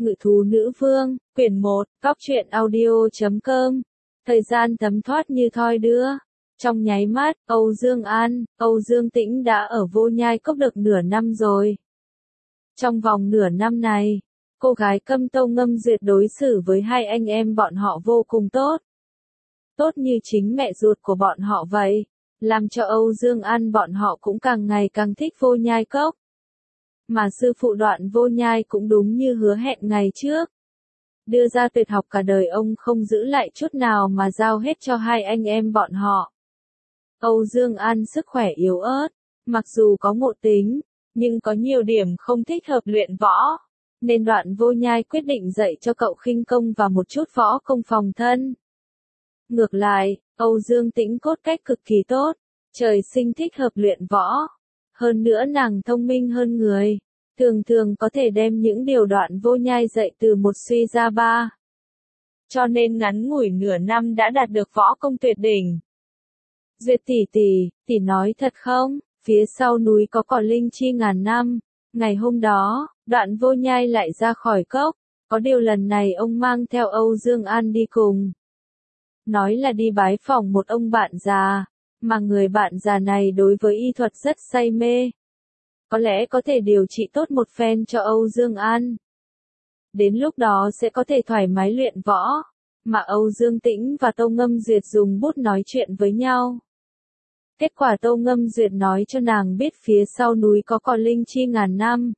Ngự thú nữ vương, quyển 1, talktruyện audio.com. Thời gian thấm thoát như thoi đưa. Trong nháy mắt, Âu Dương An, Âu Dương Tĩnh đã ở Vô Nhai Cốc được nửa năm rồi. Trong vòng nửa năm này, cô gái Câm Tâu Ngâm Duyệt đối xử với hai anh em bọn họ vô cùng tốt. Tốt như chính mẹ ruột của bọn họ vậy, làm cho Âu Dương An bọn họ cũng càng ngày càng thích Vô Nhai Cốc. Mà sư phụ Đoạn Vô Nhai cũng đúng như hứa hẹn ngày trước. Đưa ra tuyệt học cả đời ông không giữ lại chút nào mà giao hết cho hai anh em bọn họ. Âu Dương An sức khỏe yếu ớt, mặc dù có ngộ tính, nhưng có nhiều điểm không thích hợp luyện võ, nên Đoạn Vô Nhai quyết định dạy cho cậu khinh công và một chút võ công phòng thân. Ngược lại, Âu Dương Tĩnh cốt cách cực kỳ tốt, trời sinh thích hợp luyện võ. Hơn nữa nàng thông minh hơn người, thường thường có thể đem những điều Đoạn Vô Nhai dạy từ một suy ra ba. Cho nên ngắn ngủi nửa năm đã đạt được võ công tuyệt đỉnh. Duyệt tỷ nói thật không? Phía sau núi có cỏ linh chi ngàn năm. Ngày hôm đó, Đoạn Vô Nhai lại ra khỏi cốc, có điều lần này ông mang theo Âu Dương An đi cùng. Nói là đi bái phỏng một ông bạn già, mà người bạn già này đối với y thuật rất say mê. Có lẽ có thể điều trị tốt một phen cho Âu Dương An. Đến lúc đó sẽ có thể thoải mái luyện võ, mà Âu Dương Tĩnh và Tâu Ngâm Duyệt dùng bút nói chuyện với nhau. Kết quả Tâu Ngâm Duyệt nói cho nàng biết phía sau núi có cỏ linh chi ngàn năm.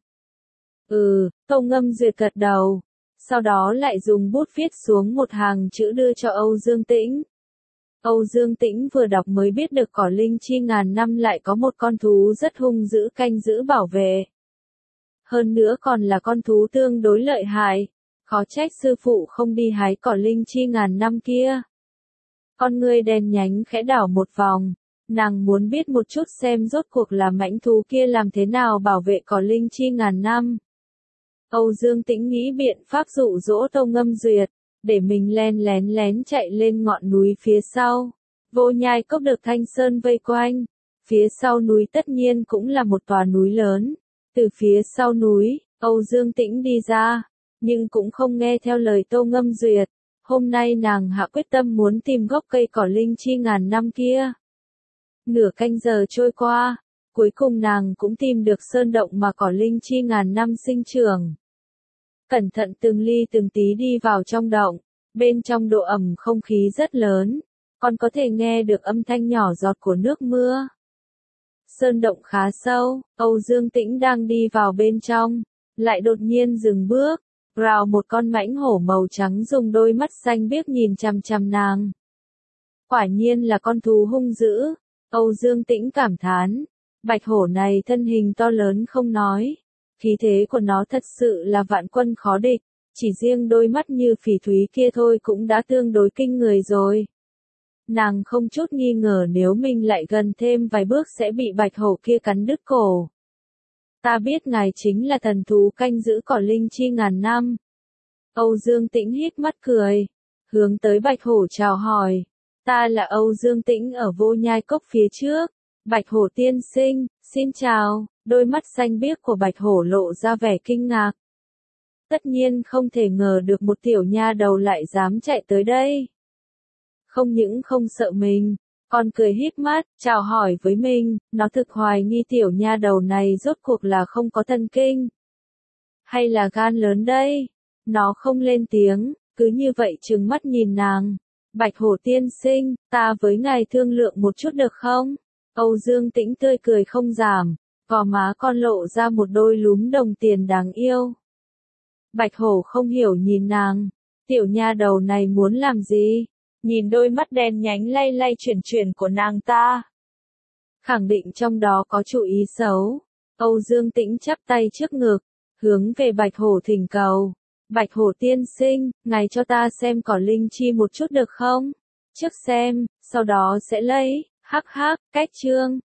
Tâu Ngâm Duyệt gật đầu, sau đó lại dùng bút viết xuống một hàng chữ đưa cho Âu Dương Tĩnh. Âu Dương Tĩnh vừa đọc mới biết được cỏ linh chi ngàn năm lại có một con thú rất hung dữ canh giữ bảo vệ. Hơn nữa còn là con thú tương đối lợi hại, khó trách sư phụ không đi hái cỏ linh chi ngàn năm kia. Con ngươi đen nhánh khẽ đảo một vòng, nàng muốn biết một chút xem rốt cuộc là mãnh thú kia làm thế nào bảo vệ cỏ linh chi ngàn năm. Âu Dương Tĩnh nghĩ biện pháp dụ dỗ Tâu Ngâm Duyệt, để mình lén chạy lên ngọn núi phía sau. Vô Nhai Cốc được Thanh Sơn vây quanh, phía sau núi tất nhiên cũng là một tòa núi lớn. Từ phía sau núi, Âu Dương Tĩnh đi ra, nhưng cũng không nghe theo lời Tâu Ngâm Duyệt. Hôm nay nàng hạ quyết tâm muốn tìm gốc cây cỏ linh chi ngàn năm kia. Nửa canh giờ trôi qua, cuối cùng nàng cũng tìm được sơn động mà cỏ linh chi ngàn năm sinh trưởng. Cẩn thận từng ly từng tí đi vào trong động, bên trong độ ẩm không khí rất lớn, còn có thể nghe được âm thanh nhỏ giọt của nước mưa. Sơn động khá sâu, Âu Dương Tĩnh đang đi vào bên trong, lại đột nhiên dừng bước, rào một con mãnh hổ màu trắng dùng đôi mắt xanh biếc nhìn chằm chằm nàng. Quả nhiên là con thú hung dữ, Âu Dương Tĩnh cảm thán, bạch hổ này thân hình to lớn không nói, khí thế của nó thật sự là vạn quân khó địch, chỉ riêng đôi mắt như phỉ thúy kia thôi cũng đã tương đối kinh người rồi. Nàng không chút nghi ngờ nếu mình lại gần thêm vài bước sẽ bị bạch hổ kia cắn đứt cổ. Ta biết ngài chính là thần thú canh giữ cỏ linh chi ngàn năm. Âu Dương Tĩnh híp mắt cười, hướng tới bạch hổ chào hỏi. Ta là Âu Dương Tĩnh ở Vô Nhai Cốc phía trước. Bạch hổ tiên sinh, xin chào. Đôi mắt xanh biếc của bạch hổ lộ ra vẻ kinh ngạc. Tất nhiên không thể ngờ được một tiểu nha đầu lại dám chạy tới đây. Không những không sợ mình, còn cười híp mắt, chào hỏi với mình, nó thực hoài nghi tiểu nha đầu này rốt cuộc là không có thần kinh. Hay là gan lớn đây? Nó không lên tiếng, cứ như vậy trừng mắt nhìn nàng. Bạch hổ tiên sinh, ta với ngài thương lượng một chút được không? Âu Dương Tĩnh tươi cười không giảm, gò má con lộ ra một đôi lúm đồng tiền đáng yêu. Bạch hổ không hiểu nhìn nàng, tiểu nha đầu này muốn làm gì? Nhìn đôi mắt đen nhánh lay chuyển của nàng ta. Khẳng định trong đó có chủ ý xấu. Âu Dương Tĩnh chắp tay trước ngực, hướng về bạch hổ thỉnh cầu. Bạch hổ tiên sinh, ngài cho ta xem cỏ linh chi một chút được không? Trước xem, sau đó sẽ lấy, hắc hắc, cách chương.